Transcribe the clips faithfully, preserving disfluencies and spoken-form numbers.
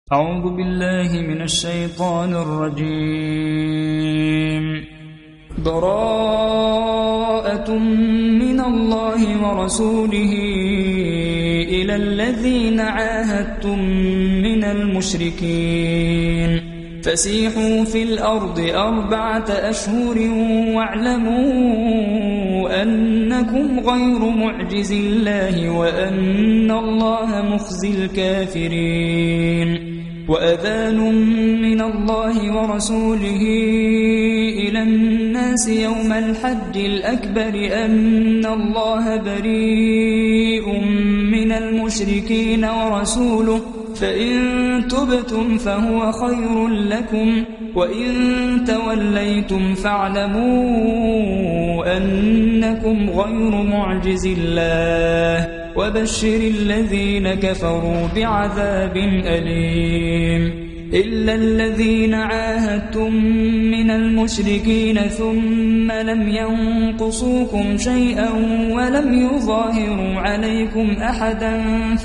أعوذ بالله من الشيطان الرجيم. براءة من الله ورسوله إلى الذين عاهدتم من المشركين فسيحوا في الأرض أربعة أشهر واعلموا أنكم غير معجز الله وأن الله مخزي الكافرين. وأذان من الله ورسوله إلى الناس يوم الحج الأكبر أن الله بريء من المشركين ورسوله فإن تبتم فهو خير لكم وإن توليتم فاعلموا أنكم غير معجز الله وبشر الذين كفروا بعذاب أليم. إلا الذين عاهدتم من المشركين ثم لم ينقصوكم شيئا ولم يظاهروا عليكم أحدا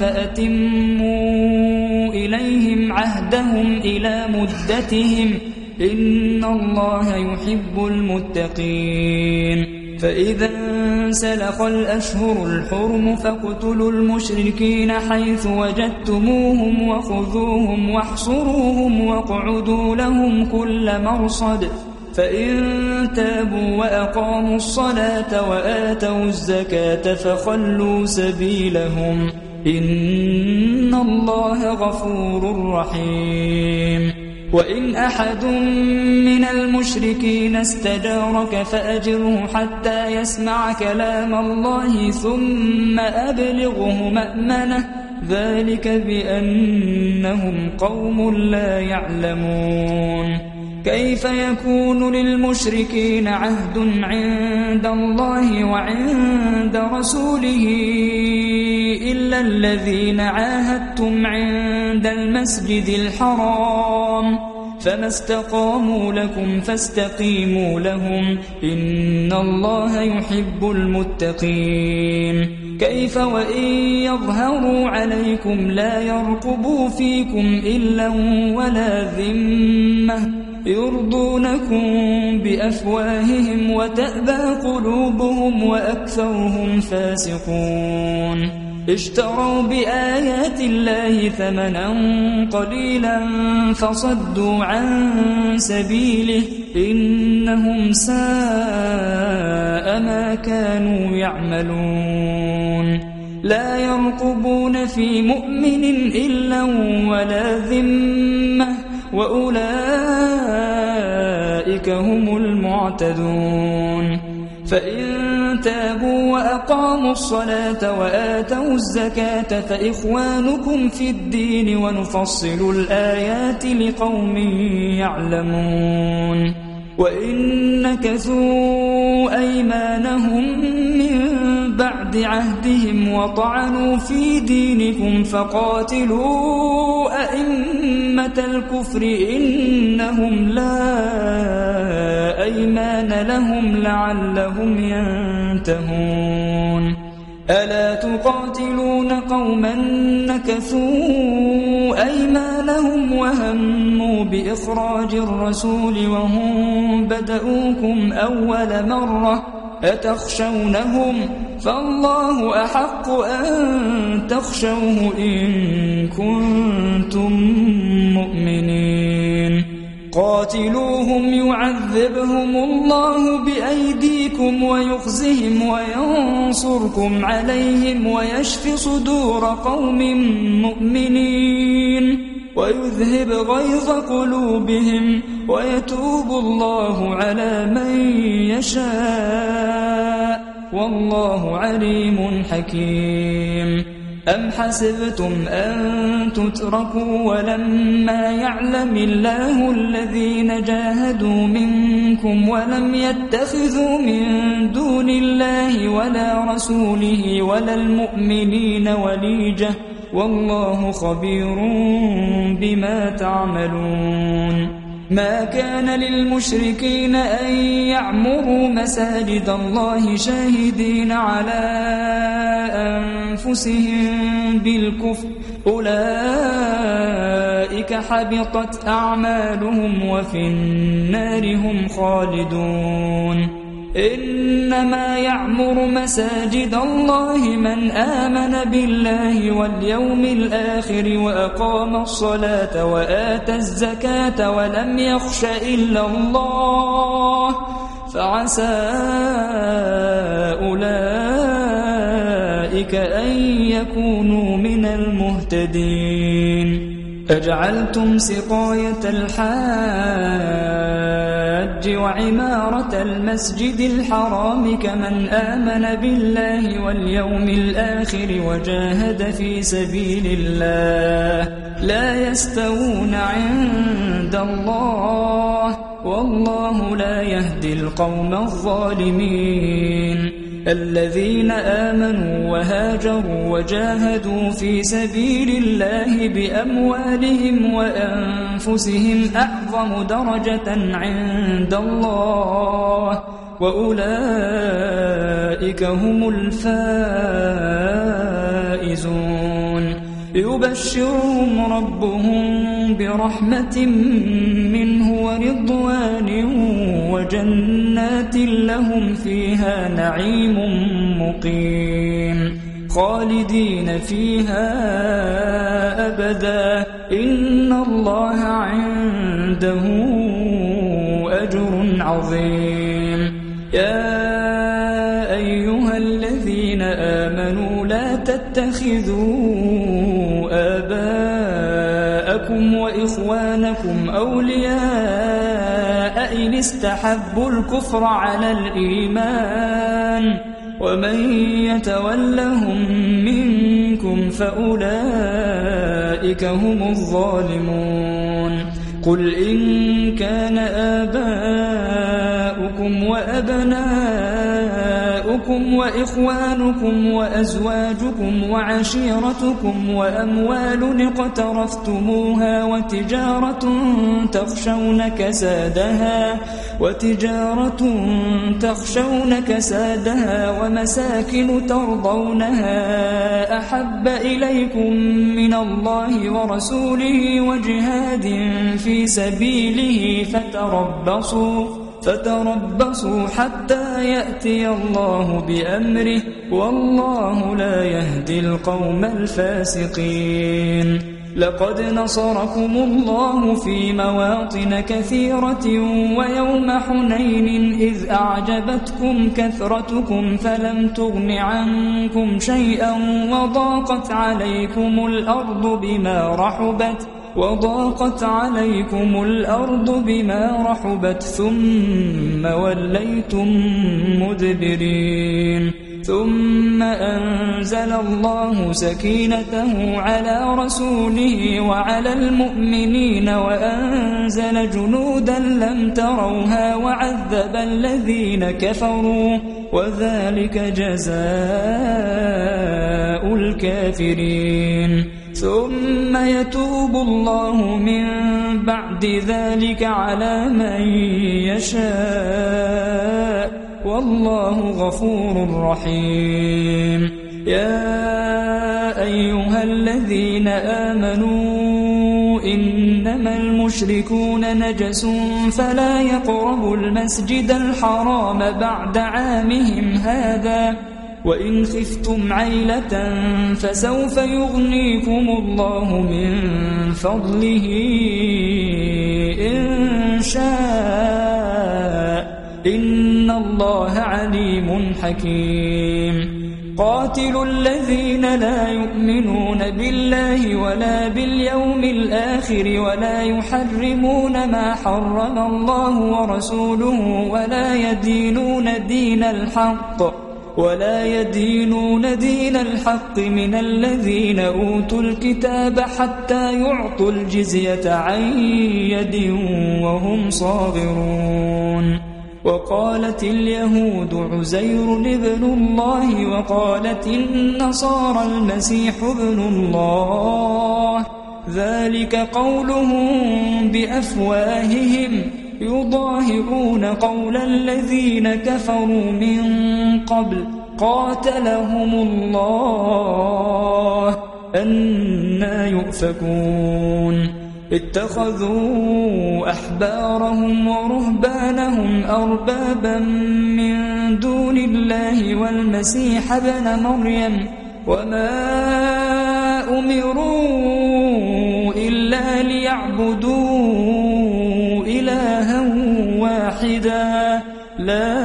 فأتموا إليهم عهدهم إلى مدتهم إن الله يحب المتقين. فإذا انسلخ الأشهر الحرم فاقتلوا المشركين حيث وجدتموهم وخذوهم واحصروهم واقعدوا لهم كل مرصد فإن تابوا وأقاموا الصلاة وآتوا الزكاة فخلوا سبيلهم إن الله غفور رحيم. وإن أحد من المشركين استجارك فأجره حتى يسمع كلام الله ثم أبلغه مأمنه ذلك بأنهم قوم لا يعلمون. كيف يكون للمشركين عهد عند الله وعند رسوله إلا الذين عاهدتم عند المسجد الحرام فما استقاموا لكم فاستقيموا لهم إن الله يحب المتقين. كيف وإن يظهروا عليكم لا يرقبوا فيكم إلا ولا ذمة يرضونكم بأفواههم وتأبى قلوبهم وأكثرهم فاسقون. اشتروا بآيات الله ثمنا قليلا فصدوا عن سبيله إنهم ساء ما كانوا يعملون. لا يرقبون في مؤمن إلا ولا ذمة وأولئك هم المعتدون. فإن تابوا وأقاموا الصلاة وآتوا الزكاة فإخوانكم في الدين ونفصل الآيات لقوم يعلمون. وإن نكثوا أيمانهم من بعد عهدهم وطعنوا في دينكم فقاتلوا أئمة الكفر إنهم لا أيمان لهم لعلهم ينتهون. ألا تقاتلون قوما نكثوا أيمانهم وهموا بإخراج الرسول وهم بدؤوكم أول مرة أتخشونهم فالله أحق أن تخشوه إن كنتم مؤمنين. قاتلوهم يعذبهم الله بأيديكم ويخزهم وينصركم عليهم ويشف صدور قوم مؤمنين ويذهب غيظ قلوبهم ويتوب الله على من يشاء والله عليم حكيم. أم حسبتم أن تتركوا ولما يعلم الله الذين جاهدوا منكم ولم يتخذوا من دون الله ولا رسوله ولا المؤمنين وليجة والله خبير بما تعملون. ما كان للمشركين أن يعمروا مساجد الله شاهدين على أنفسهم بالكفر أولئك أولئك حبطت أعمالهم وفي النار هم خالدون إنما يعمر مساجد الله من آمن بالله واليوم الآخر وأقام الصلاة وآتى الزكاة ولم يخش إلا الله فعسى أولئك أن يكونوا من المهتدين أجعلتم سقاية الحاج وعمارة المسجد الحرام كمن آمن بالله واليوم الآخر وجاهد في سبيل الله لا يستوون عند الله والله لا يهدي القوم الظالمين الذين آمنوا وهاجروا وجاهدوا في سبيل الله بأموالهم وأنفسهم أعظم درجة عند الله وأولئك هم الفائزون يبشرهم ربهم برحمة منه ورضوان وجنات لهم فيها نعيم مقيم خالدين فيها أبدا إن الله عنده أجر عظيم يا أيها الذين آمنوا لا تتخذوا آباءكم وإخوانكم أولياء إن استحبوا الكفر على الإيمان ومن يتولهم منكم فأولئك هم الظالمون قل إن كان آباؤكم وأبناؤكم وإخوانكم وأزواجكم وعشيرتكم وأموال اقترفتموها وتجارة تخشون كسادها وتجارة تخشون كسادها ومساكن ترضونها أحب إليكم من الله ورسوله وجهاد في سبيله فتربصوا فتربصوا حتى يأتي الله بأمره والله لا يهدي القوم الفاسقين لقد نصركم الله في مواطن كثيرة ويوم حنين إذ أعجبتكم كثرتكم فلم تغن عنكم شيئا وضاقت عليكم الأرض بما رحبت وضاقت عليكم الأرض بما رحبت ثم وليتم مدبرين ثم أنزل الله سكينته على رسوله وعلى المؤمنين وأنزل جنودا لم تروها وعذب الذين كفروا وذلك جزاء الكافرين ثم يتوب الله من بعد ذلك على من يشاء والله غفور رحيم يا أيها الذين آمنوا إنما المشركون نجس فلا يقربوا المسجد الحرام بعد عامهم هذا وإن خفتم عيلة فسوف يغنيكم الله من فضله إن شاء إن الله عليم حكيم قاتلوا الذين لا يؤمنون بالله ولا باليوم الآخر ولا يحرمون ما حرم الله ورسوله ولا يدينون دين الحق ولا يدينون دين الحق من الذين أوتوا الكتاب حتى يعطوا الجزية عن يد وهم صاغرون وقالت اليهود عزير ابن الله وقالت النصارى المسيح ابن الله ذلك قولهم بأفواههم يضاهئون قول الذين كفروا من قبل قاتلهم الله أنى يؤفكون اتخذوا أحبارهم ورهبانهم أربابا من دون الله والمسيح ابن مريم وما أمروا إلا ليعبدوا إلها واحدا لا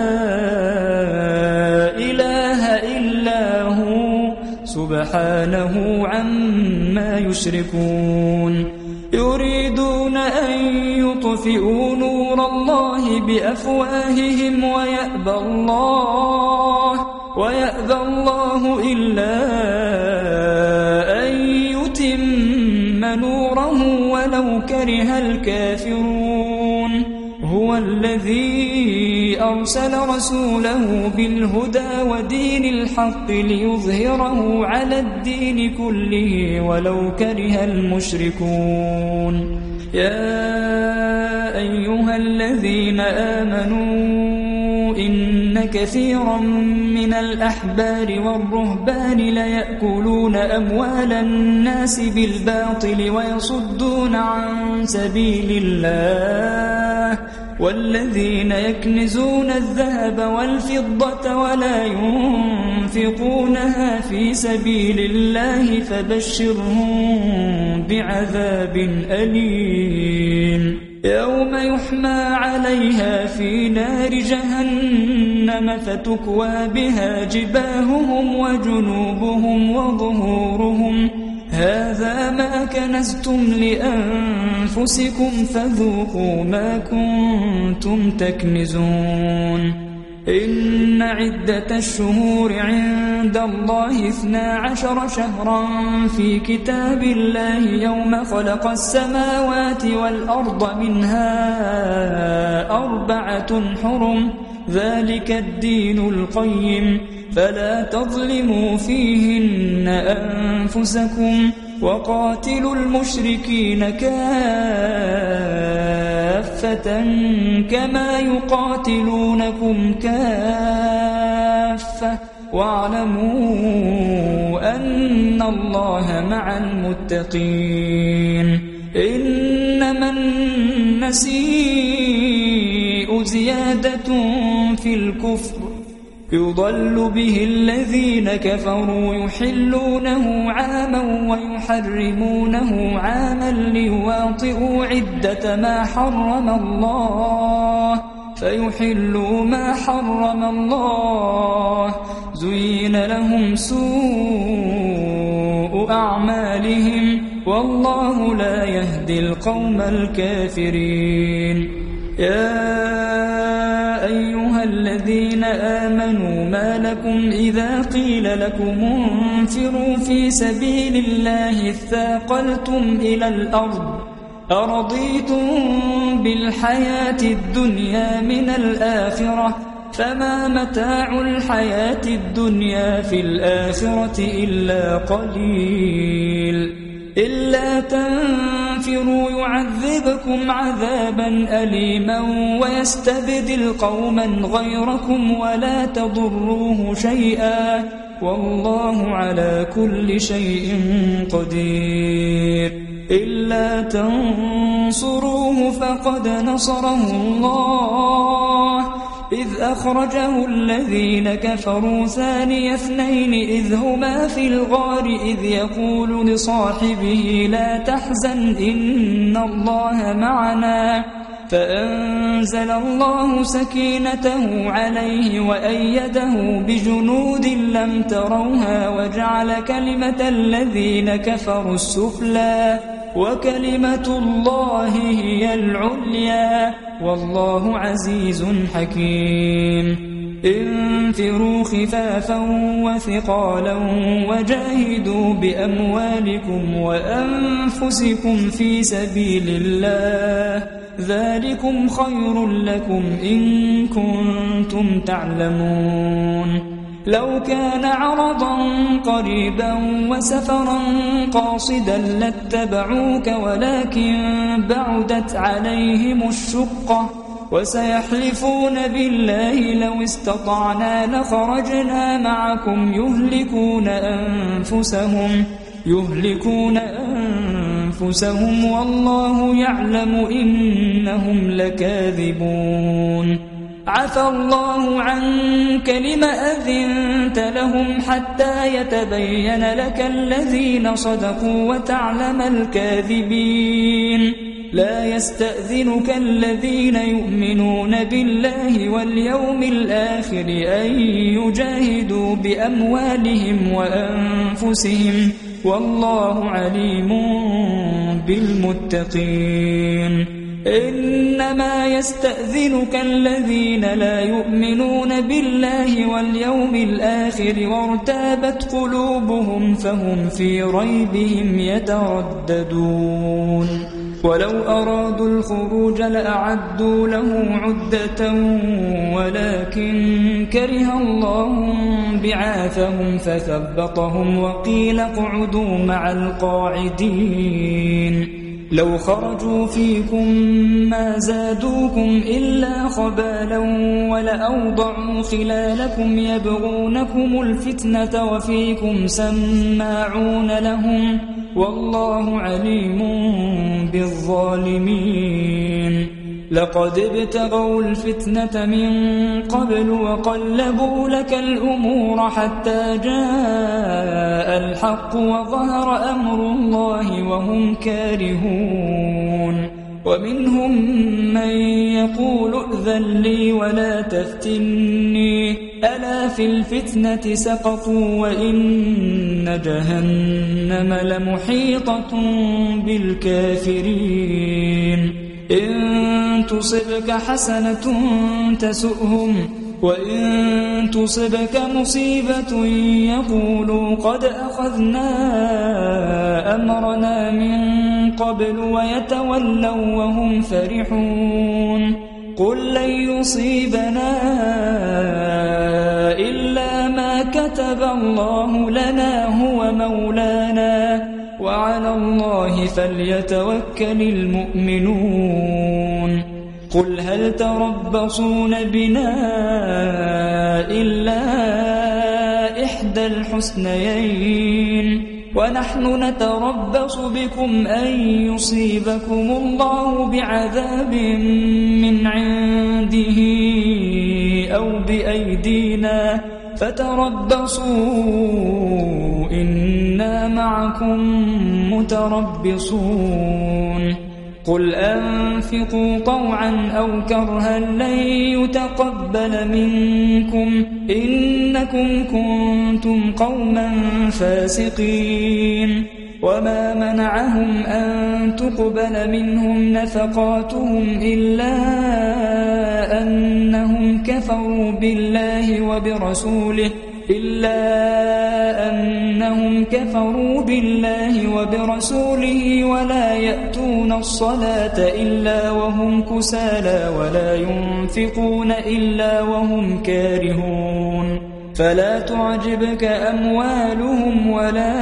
إله إلا هو سبحانه عما يشركون يريدون أن يطفئوا نور الله بأفواههم ويأبى الله ويأبى الله إلا أن يتم نوره ولو كره الكافرون هو الذي أرسل رسوله بالهدى ودين الحق ليظهره على الدين كله ولو كره المشركون يا أيها الذين آمنوا إن كثيرا من الأحبار والرهبان ليأكلون أموال الناس بالباطل ويصدون عن سبيل الله والذين يكنزون الذهب والفضة ولا ينفقونها في سبيل الله فبشرهم بعذاب أليم يوم يحمى عليها في نار جهنم فتكوى بها جباههم وجنوبهم وظهورهم هذا ما كنزتم لأنفسكم فذوقوا ما كنتم تكنزون إن عدة الشهور عند الله اثنا عشر شهرا في كتاب الله يوم خلق السماوات والأرض منها أربعة حرم ذلك الدين القيم فلا تظلموا فيهن أنفسكم وقاتلوا المشركين كافة كما يقاتلونكم كافة واعلموا أن الله مع المتقين إنما النسيء زيادة في الكفر يضل به الذين كفروا يحلونه عاما ويحرمونه عاما ليواطئوا عدة ما حرم الله فيحلوا ما حرم الله زين لهم سوء أعمالهم والله لا يهدي القوم الكافرين يا أيها الذين آمنوا ما لكم إذا قيل لكم انفروا في سبيل الله اثاقلتم إلى الأرض أرضيتم بالحياة الدنيا من الآخرة فما متاع الحياة الدنيا في الآخرة إلا قليل إلا تنفروا يعذبكم عذابا أليما ويستبدل قوما غيركم ولا تضروه شيئا والله على كل شيء قدير إلا تنصروه فقد نصره الله إذ أخرجه الذين كفروا ثاني اثنين إذ هما في الغار إذ يقول لصاحبه لا تحزن إن الله معنا فأنزل الله سكينته عليه وأيده بجنود لم تروها وجعل كلمة الذين كفروا السفلى وكلمة الله هي العليا والله عزيز حكيم انفروا خفافا وثقالا وجاهدوا بأموالكم وأنفسكم في سبيل الله ذلكم خير لكم إن كنتم تعلمون لو كان عرضا قريبا وسفرا قاصدا لاتبعوك ولكن بعدت عليهم الشقة وسيحلفون بالله لو استطعنا لخرجنا معكم يهلكون أنفسهم يهلكون أنفسهم والله يعلم إنهم لكاذبون عفى الله عنك لم أذنت لهم حتى يتبين لك الذين صدقوا وتعلم الكاذبين لا يستأذنك الذين يؤمنون بالله واليوم الآخر أن يجاهدوا بأموالهم وأنفسهم والله عليم بالمتقين إنما يستأذنك الذين لا يؤمنون بالله واليوم الآخر وارتابت قلوبهم فهم في ريبهم يترددون ولو أرادوا الخروج لأعدوا له عدة ولكن كره الله بعاثهم فثبطهم وقيل اقعدوا مع القاعدين لو خرجوا فيكم ما زادوكم إلا خبالا ولأوضعوا خلالكم يبغونكم الفتنة وفيكم سماعون لهم والله عليم بالظالمين لقد ابتغوا الفتنة من قبل وقلبوا لك الأمور حتى جاء الحق وظهر أمر الله وهم كارهون ومنهم من يقول ائذن لي ولا تفتني ألا في الفتنة سقطوا وإن جهنم لمحيطة بالكافرين إن تصبك حسنة تسؤهم وإن تصبك مصيبة يقولوا قد أخذنا أمرنا من قبل ويتولوا وهم فرحون قل لن يصيبنا إلا ما كتب الله لنا هو مولانا وعلى الله فليتوكل المؤمنون قل هل تربصون بنا إلا إحدى الحسنيين ونحن نتربص بكم أن يصيبكم الله بعذاب من عنده أو بأيدينا فتربصوا إنا معكم متربصون قل أنفقوا طوعا أو كرها لن يتقبل منكم إنكم كنتم قوما فاسقين وما منعهم أن تقبل منهم نفقاتهم إلا أنهم كفروا بالله وبرسوله إلا أنهم كفروا بالله وبرسوله ولا يأتون الصلاة إلا وهم كسالى ولا ينفقون إلا وهم كارهون فلا تعجبك أموالهم ولا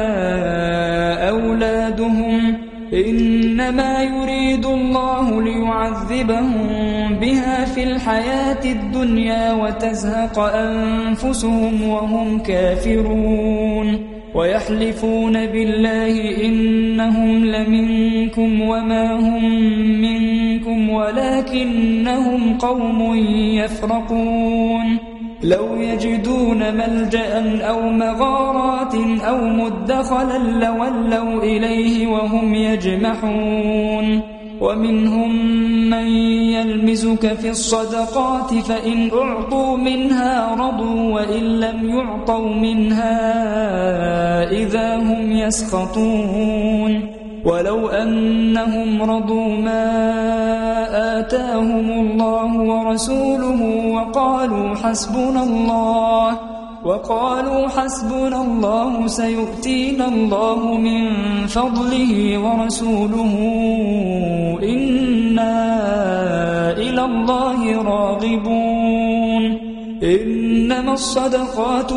أولادهم إنما يريد الله ليعذبهم بها في الحياة الدنيا وتزهق أنفسهم وهم كافرون ويحلفون بالله إنهم لمنكم وما هم منكم ولكنهم قوم يفرقون لو يجدون ملجأ أو مغارات أو مدخلا لولوا إليه وهم يجمحون ومنهم من يلمزك في الصدقات فإن أعطوا منها رضوا وإن لم يعطوا منها إذا هم يسخطون ولو أنهم رضوا ما آتاهم الله ورسوله وقالوا حسبنا الله وقالوا حسبنا الله سيؤتينا الله من فضله ورسوله إنا إلى الله راغبون إنما الصدقات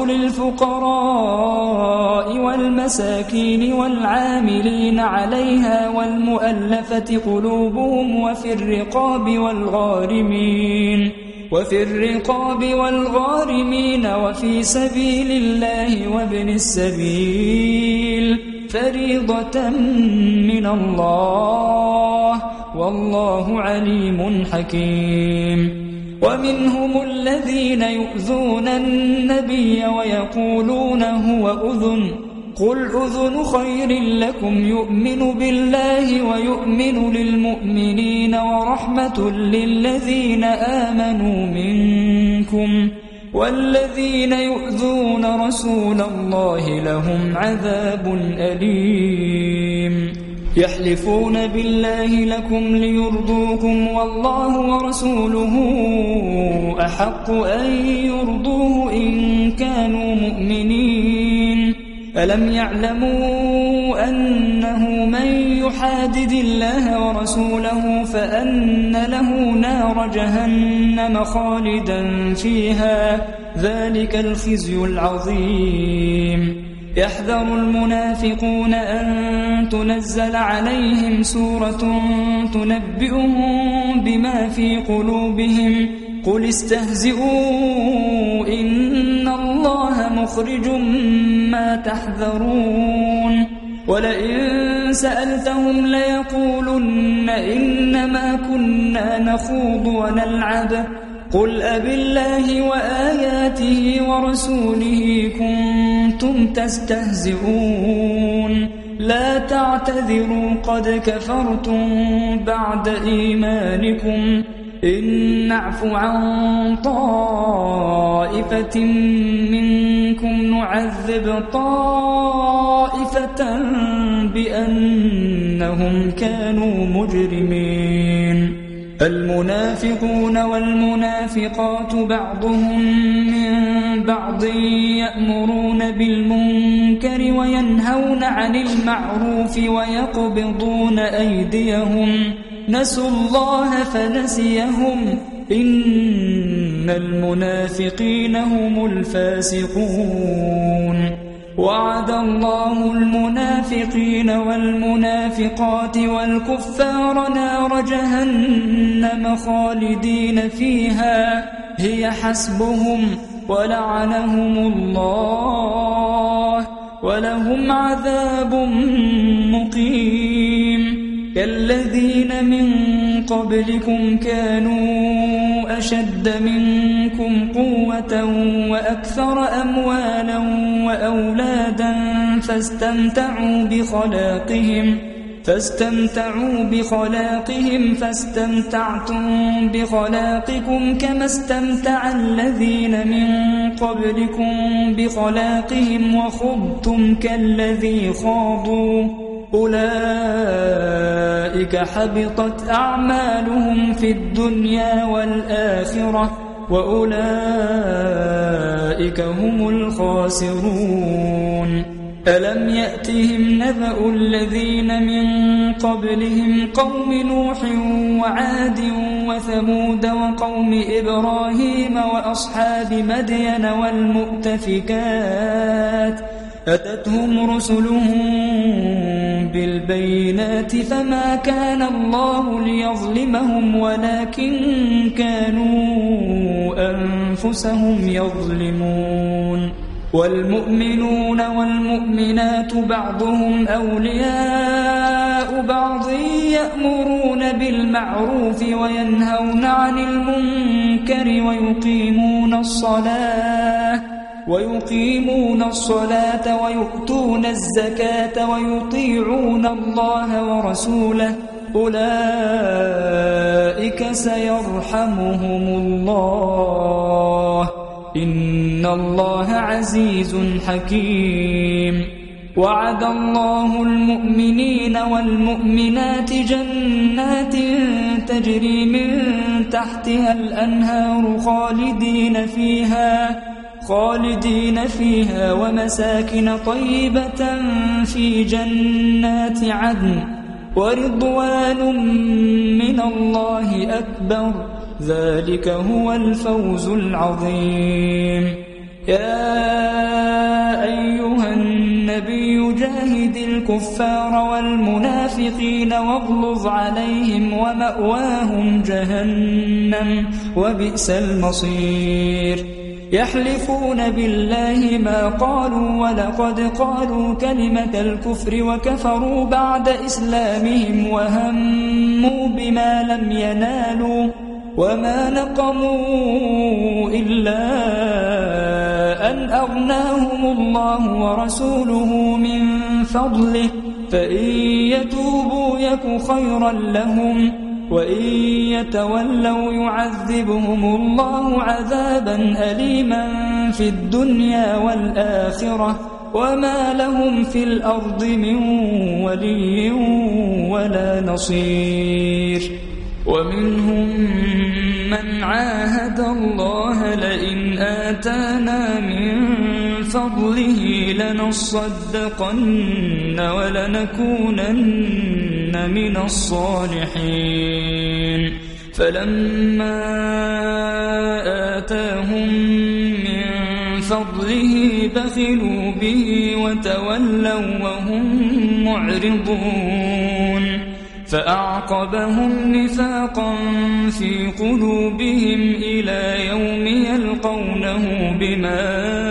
للفقراء والمساكين والعاملين عليها والمؤلفة قلوبهم وفي الرقاب والغارمين وفي الرقاب والغارمين وفي سبيل الله وابن السبيل فريضة من الله والله عليم حكيم. ومنهم الذين يؤذون النبي ويقولون هو أذن قل أذن خير لكم يؤمن بالله ويؤمن للمؤمنين ورحمة للذين آمنوا منكم والذين يؤذون رسول الله لهم عذاب أليم. يحلفون بالله لكم ليرضوكم والله ورسوله أحق أن يرضوه إن كانوا مؤمنين. ألم يعلموا أنه من يحادد الله ورسوله فأن له نار جهنم خالدا فيها ذلك الخزي العظيم. يحذر المنافقون أن تنزل عليهم سورة تنبئهم بما في قلوبهم قل استهزئوا إن الله مخرج ما تحذرون. ولئن سألتهم ليقولن إنما كنا نخوض ونلعب قل أبالله وآياته ورسوله كنتم تستهزئون لا تعتذروا قد كفرتم بعد إيمانكم إن نعف عن طائفة منكم نعذب طائفة بأنهم كانوا مجرمين. المنافقون والمنافقات بعضهم من بعض يأمرون بالمنكر وينهون عن المعروف ويقبضون أيديهم نسوا الله فنسيهم إن المنافقين هم الفاسقون. وعد الله المنافقين والمنافقات والكفار نار جهنم خالدين فيها هي حسبهم ولعنهم الله ولهم عذاب مقيم. كالذين من قبلكم كانوا أشد منكم قوة وأكثر أموالا وأولادا فاستمتعوا بخلاقهم فاستمتعوا بخلاقهم فاستمتعتم بخلاقكم كما استمتع الذين من قبلكم بخلاقهم وخضتم كالذي خاضوا أولئك حبطت أعمالهم في الدنيا والآخرة وأولئك هم الخاسرون. ألم يأتهم نبأ الذين من قبلهم قوم نوح وعاد وثمود وقوم إبراهيم وأصحاب مدين والمؤتفكات أتتهم رسلهم بالبينات فما كان الله ليظلمهم ولكن كانوا أنفسهم يظلمون. والمؤمنون والمؤمنات بعضهم أولياء بعض يأمرون بالمعروف وينهون عن المنكر ويقيمون الصلاة ويقيمون الصلاة ويؤتون الزكاة ويطيعون الله ورسوله أولئك سيرحمهم الله إن الله عزيز حكيم. وعد الله المؤمنين والمؤمنات جنات تجري من تحتها الأنهار خالدين فيها خالدين فيها ومساكن طيبة في جنات عدن ورضوان من الله أكبر ذلك هو الفوز العظيم. يا أيها النبي جاهد الكفار والمنافقين واغلظ عليهم ومأواهم جهنم وبئس المصير. يحلفون بالله ما قالوا ولقد قالوا كلمة الكفر وكفروا بعد إسلامهم وهموا بما لم ينالوا وما نقموا إلا أن أغناهم الله ورسوله من فضله فإن يتوبوا يك خيرا لهم وإن يتولوا يعذبهم الله عذابا أليما في الدنيا والآخرة وما لهم في الأرض من ولي ولا نصير ومنهم من عاهد الله لئن آتانا من فضله لنصدقن ولنكونن من الصالحين فلما آتاهم من فضله بخلوا به وتولوا وهم معرضون فأعقبهم نفاقا في قلوبهم إلى يوم يلقونه بما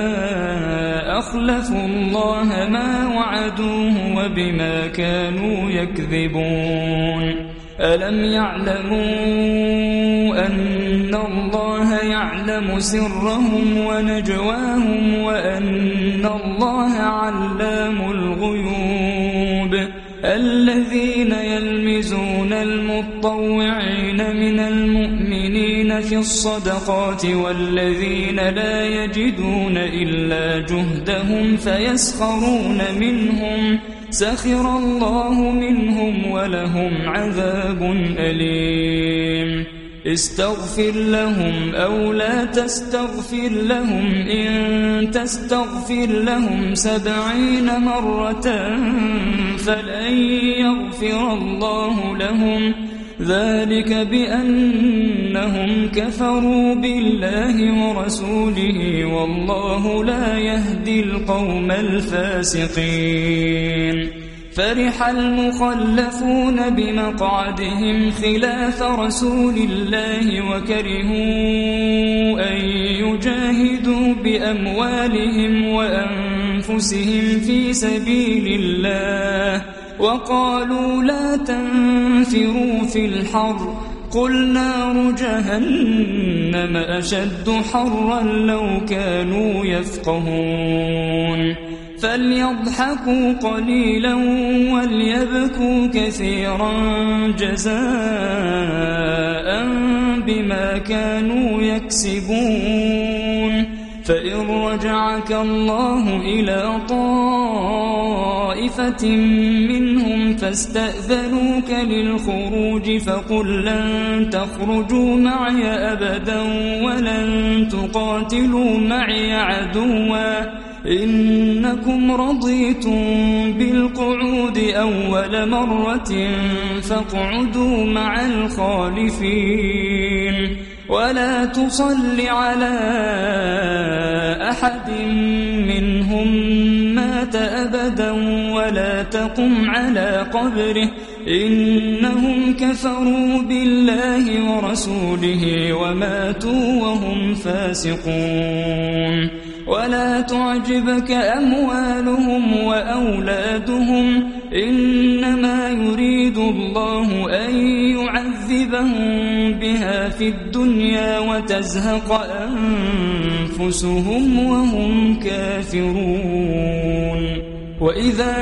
أخلفوا الله ما وعدوه وبما كانوا يكذبون ألم يعلموا أن الله يعلم سرهم ونجواهم وأن الله علام الغيوب الذين يلمزون المطوعين من المؤمنين في الصدقات والذين لا يجدون إلا جهدهم فيسخرون منهم سخر الله منهم ولهم عذاب أليم استغفر لهم أو لا تستغفر لهم إن تستغفر لهم سبعين مرة فلن يغفر الله لهم ذلك بأنهم كفروا بالله ورسوله والله لا يهدي القوم الفاسقين فرح المخلفون بمقعدهم خلاف رسول الله وكرهوا أن يجاهدوا بأموالهم وأنفسهم في سبيل الله وقالوا لا تنفروا في الحر قل نار جهنم أشد حرا لو كانوا يفقهون فليضحكوا قليلا وليبكوا كثيرا جزاء بما كانوا يكسبون فإن رجعك الله إلى طائفة منهم فاستأذنوك للخروج فقل لن تخرجوا معي أبدا ولن تقاتلوا معي عدوا إنكم رضيتم بالقعود أول مرة فاقعدوا مع الخالفين ولا تصل على أحد منهم مات أبدا ولا تقم على قبره إنهم كفروا بالله ورسوله وماتوا وهم فاسقون ولا تعجبك أموالهم وأولادهم إنما يريد الله أن يعذبهم بها في الدنيا وتزهق أنفسهم وهم كافرون وإذا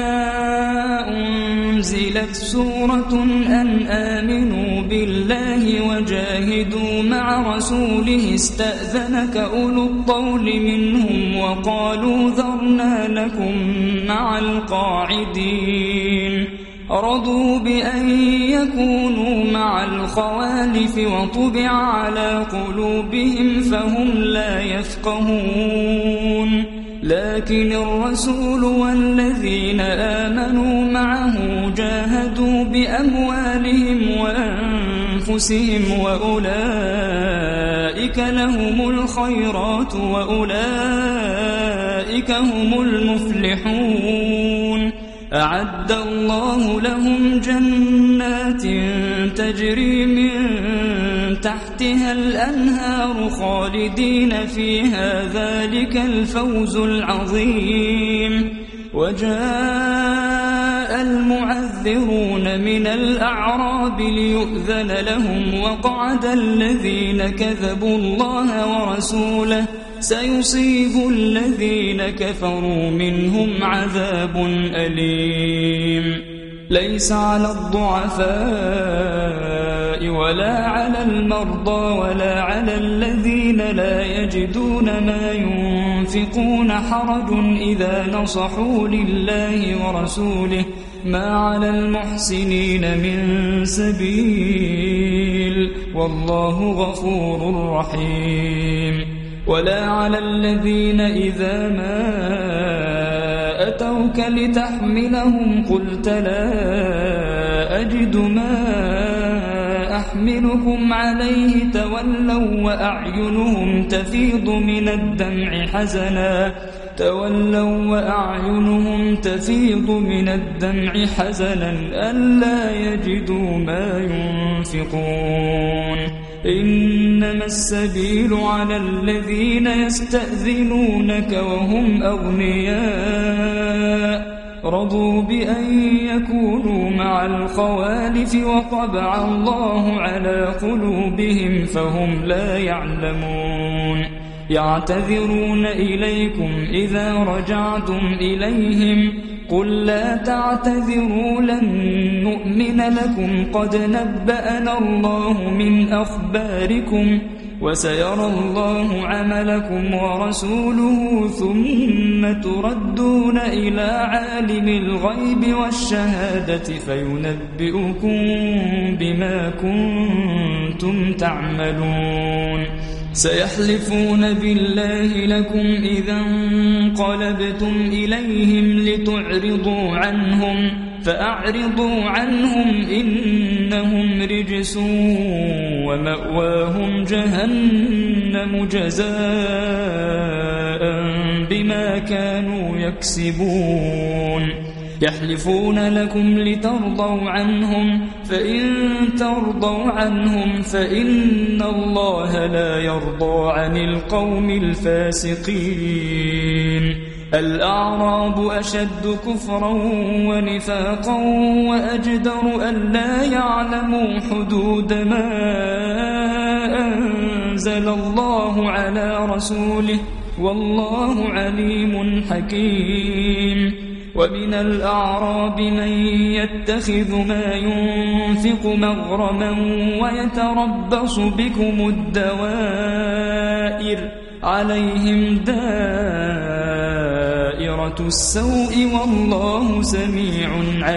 أنزلت سورة أن آمنوا بالله وجاهدوا مع رسوله استأذنك أولو الطول منهم وقالوا ذرنا لكم مع القاعدين رضوا بأن يكونوا مع الخوالف وطبع على قلوبهم فهم لا يفقهون لكن الرسول والذين آمنوا معه جاهدوا بأموالهم وأنفسهم وأولئك لهم الخيرات وأولئك هم المفلحون أعد الله لهم جنات تجري من تحتها الأنهار خالدين فيها ذلك الفوز العظيم. وجاء المعذرون من الأعراب ليؤذن لهم وقعد الذين كذبوا الله ورسوله سيصيب الذين كفروا منهم عذاب أليم. ليس على الضعفاء ولا على المرضى ولا على الذين لا يجدون ما ينفقون حرج إذا نصحوا لله ورسوله ما على المحسنين من سبيل والله غفور رحيم. ولا على الذين إذا ما أتوك لتحملهم قلت لا أجد ما أحملكم عليه تولوا وأعينهم تفيض من الدمع حزنا تولوا وأعينهم تفيض من الدمع حزنا ألا يجدوا ما ينفقون. إنما السبيل على الذين يستأذنونك وهم أغنياء رضوا بأن يكونوا مع الخوالف وطبع الله على قلوبهم فهم لا يعلمون. يعتذرون إليكم إذا رجعتم إليهم قل لا تعتذروا لن نؤمن لكم قد نبأنا الله من أخباركم وسيرى الله عملكم ورسوله ثم تردون إلى عالم الغيب والشهادة فينبئكم بما كنتم تعملون. سيحلفون بالله لكم إذا انقلبتم إليهم لتعرضوا عنهم فأعرضوا عنهم إنهم رجس ومأواهم جهنم جزاء بما كانوا يكسبون. يحلفون لكم لترضوا عنهم فإن ترضوا عنهم فإن الله لا يرضى عن القوم الفاسقين. الأعراب أشد كفرا ونفاقا وأجدر ألا يعلموا حدود ما أنزل الله على رسوله والله عليم حكيم. ومن الأعراب من يتخذ ما ينفق مغرما ويتربص بكم الدوائر عليهم دائرة السوء والله سميع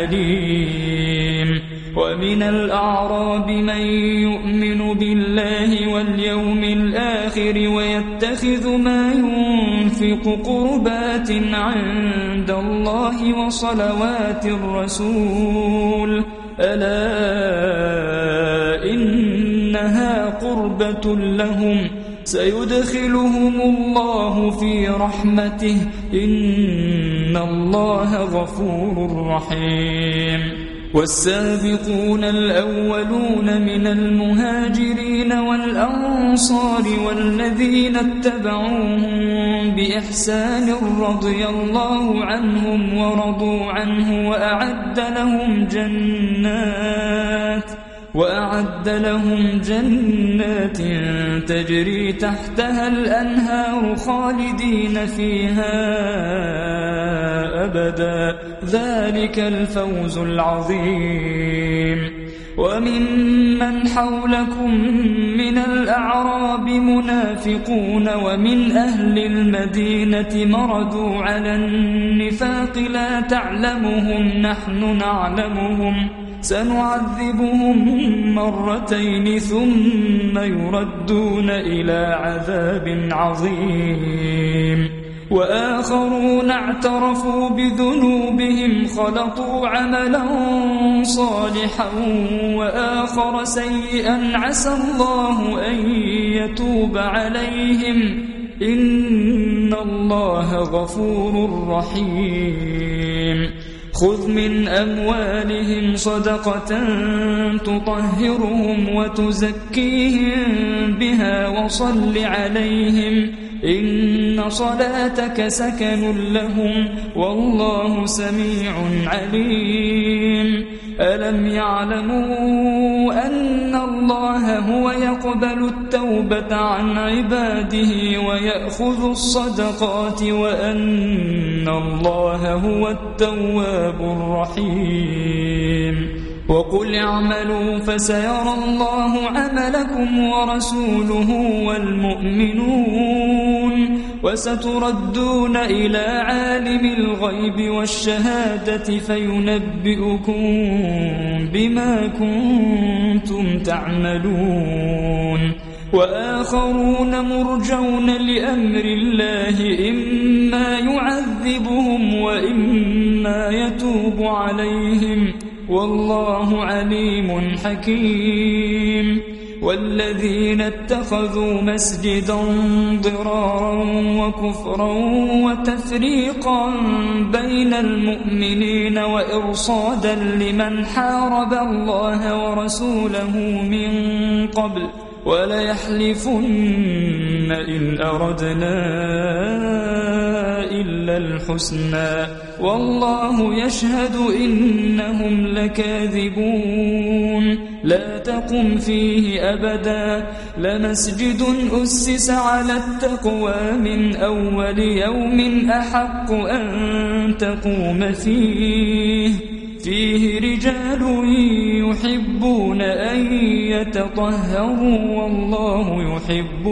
عليم. ومن الأعراب من يؤمن بالله واليوم الآخر ويتخذ ما ينفق قربات عند الله وصلوات الرسول ألا إنها قربة لهم سيدخلهم الله في رحمته إن الله غفور رحيم. والسابقون الأولون من المهاجرين والأنصار والذين اتبعوهم بإحسان رضي الله عنهم ورضوا عنه وأعد لهم جنات وأعد لهم جنات تجري تحتها الأنهار خالدين فيها أبدا ذلك الفوز العظيم. وممن حولكم من الأعراب منافقون ومن أهل المدينة مردوا على النفاق لا تعلمهم نحن نعلمهم سنعذبهم مرتين ثم يردون إلى عذاب عظيم. وآخرون اعترفوا بذنوبهم خلطوا عملا صالحا وآخر سيئا عسى الله أن يتوب عليهم إن الله غفور رحيم. خذ من أموالهم صدقة تطهرهم وتزكيهم بها وصل عليهم إن صلاتك سكن لهم والله سميع عليم ألم يعلموا أن الله هو يقبل التوبة عن عباده ويأخذ الصدقات وأن الله هو التواب الرحيم وقل اعملوا فسيرى الله عملكم ورسوله والمؤمنون وستردون إلى عالم الغيب والشهادة فينبئكم بما كنتم تعملون وآخرون مرجون لأمر الله إما يعذبهم وإما يتوب عليهم والله عليم حكيم والذين اتخذوا مسجدا ضرارا وكفرا وتفريقا بين المؤمنين وإرصادا لمن حارب الله ورسوله من قبل وليحلفن إن أردنا إلا الحسنى والله يشهد إنهم لكاذبون لا تقم فيه أبدا لمسجد أسس على التقوى من أول يوم أحق أن تقوم فيه فيه رجال يحبون أن يتطهروا والله يحب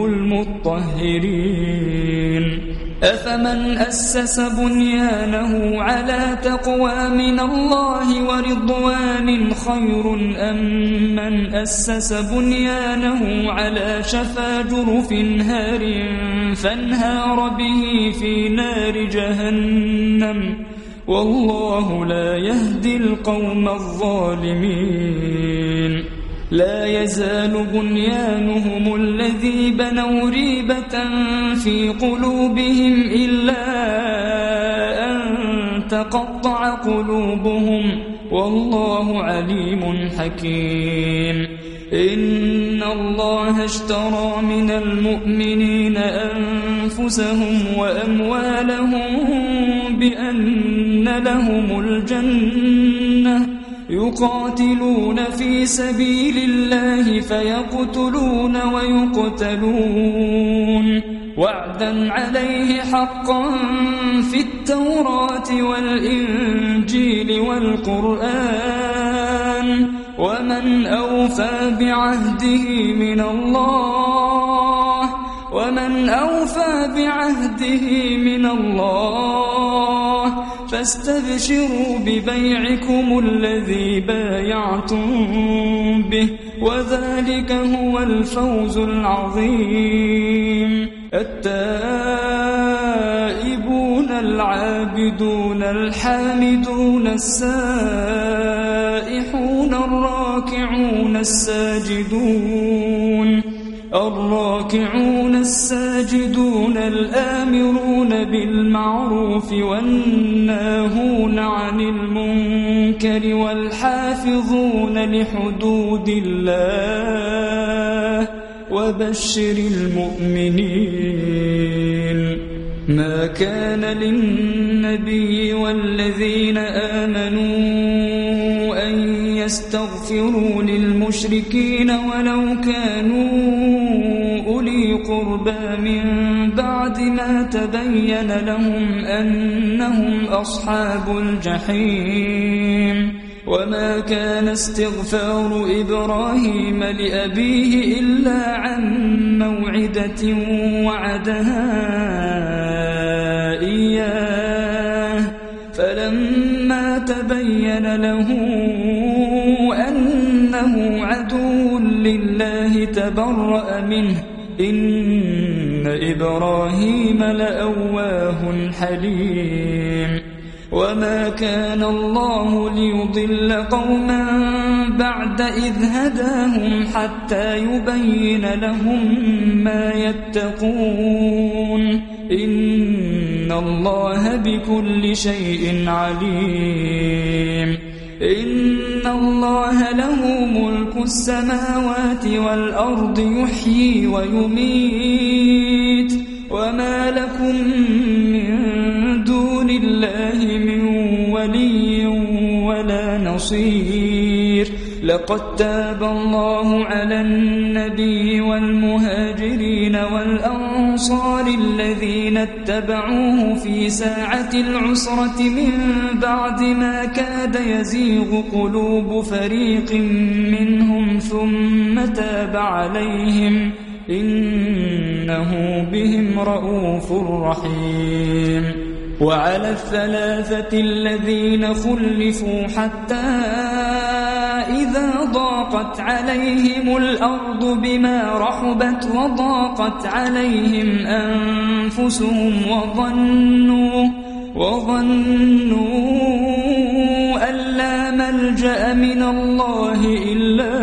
المطهرين أفمن أسس بنيانه على تقوى من الله ورضوان خير أم من أسس بنيانه على شفا جرف هار فانهار به في نار جهنم والله لا يهدي القوم الظالمين لا يزال بنيانهم الذي بنوا ريبة في قلوبهم إلا أن تقطع قلوبهم والله عليم حكيم إن الله اشترى من المؤمنين أنفسهم وأموالهم بأن لهم الجنة يقاتلون في سبيل الله فيقتلون ويقتلون وعدا عليه حقا في التوراة والإنجيل والقرآن ومن أوفى بعهده من الله ومن أوفى بعهده من الله فاستبشروا ببيعكم الذي بايعتم به وذلك هو الفوز العظيم التائبون العابدون الحامدون السائحون الراكعون الساجدون الراكعون الساجدون الآمرون بالمعروف والناهون عن المنكر والحافظون لحدود الله وبشر المؤمنين ما كان للنبي والذين آمنوا أن يستغفروا للمشركين ولو كانوا أولي قربى من بعد ما تبين لهم أنهم أصحاب الجحيم وما كان استغفار إبراهيم لأبيه إلا عن موعدة وعدها إياه فلما تبين له أنه عدو لله تبرأ منه إن إبراهيم لأواه حليم وما كان الله ليضل قوما بعد إذ هداهم حتى يبين لهم ما يتقون إن إن الله بكل شيء عليم إن الله له ملك السماوات والأرض يحيي ويميت وما لكم من دون الله من ولي ولا نصير لقد تاب الله على النبي والمهاجرين والأنصار الذين اتبعوه في ساعة العسرة من بعد ما كاد يزيغ قلوب فريق منهم ثم تاب عليهم إنه بهم رءوف رحيم وعلى الثلاثة الذين خلفوا حتى إذا ضاقت عليهم الأرض بما رحبت وضاقت عليهم أنفسهم وظنوا وظنوا أن لا ملجأ من الله إلا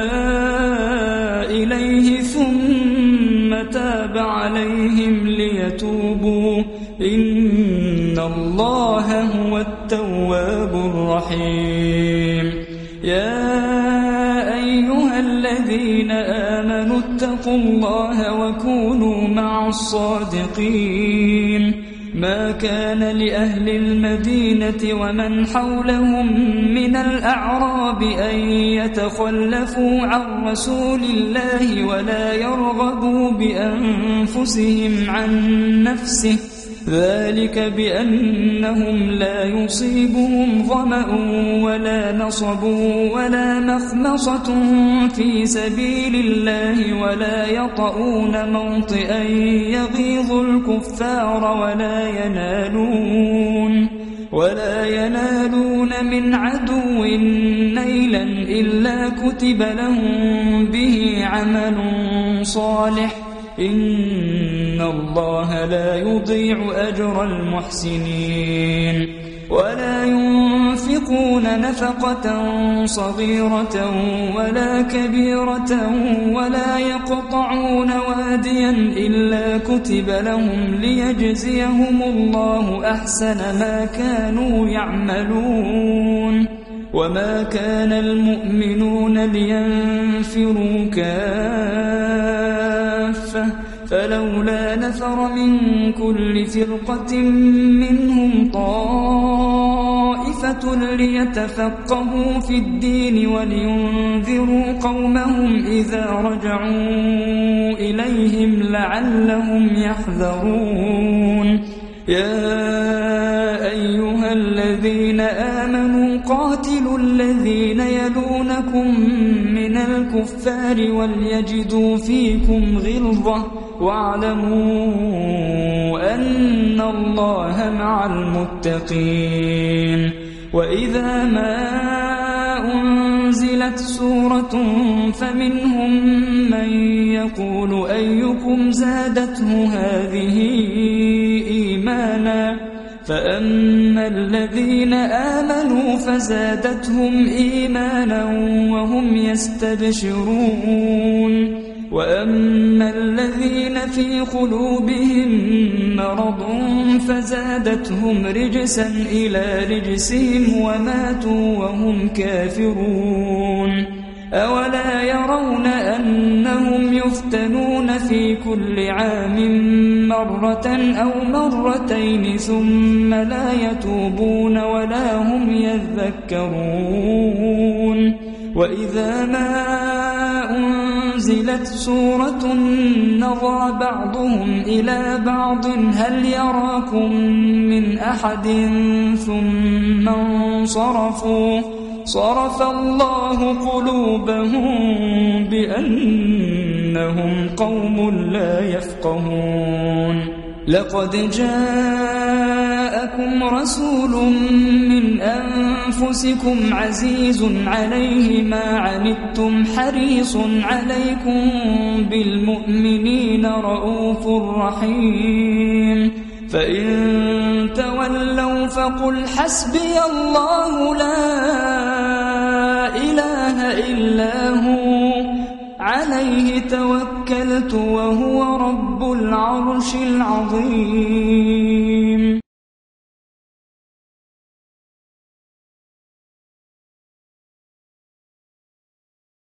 إليه ثم تاب عليهم ليتوبوا إن الله هو التواب الرحيم يا أيها الذين آمنوا اتقوا الله وكونوا مع الصادقين ما كان لأهل المدينة ومن حولهم من الأعراب أن يتخلفوا عن رسول الله ولا يرغبوا بأنفسهم عن نفسه ذلك بأنهم لا يصيبهم ظمأ ولا نصب ولا مخمصة في سبيل الله ولا يطؤون موطئا يغيظ الكفار ولا ينالون ولا ينالون من عدو نيلا إلا كتب لهم به عمل صالح إن الله لا يضيع أجر المحسنين ولا ينفقون نفقة صغيرة ولا كبيرة ولا يقطعون واديا إلا كتب لهم ليجزيهم الله أحسن ما كانوا يعملون وما كان المؤمنون لينفروا كافة فلولا نفر من كل فرقة منهم طائفة ليتفقهوا في الدين ولينذروا قومهم إذا رجعوا إليهم لعلهم يحذرون يا أيها الذين آمنوا قاتلوا الذين يلونكم من الكفار وليجدوا فيكم غلظة واعلموا أن الله مع المتقين وإذا ما أنزلت سورة فمنهم من يقول أيكم زادته هذه إيمانا فأما الذين آمنوا فزادتهم إيمانا وهم يستبشرون وأما الذين في قلوبهم مرض فزادتهم رجسا إلى رجسهم وماتوا وهم كافرون أولا يرون أنهم يفتنون في كل عام مرة أو مرتين ثم لا يتوبون ولا هم يذكرون وإذا ما أنزلت سورة نظر بعضهم إلى بعض هل يراكم من أحد ثم انصرفوا صرف الله قلوبهم بأنهم قوم لا يفقهون لقد جاءكم رسول من أنفسكم عزيز عليه ما عنتم حريص عليكم بالمؤمنين رؤوف رحيم فإن تولوا فقل حسبي الله لا إله إلا هو عليه توكلت وهو رب العرش العظيم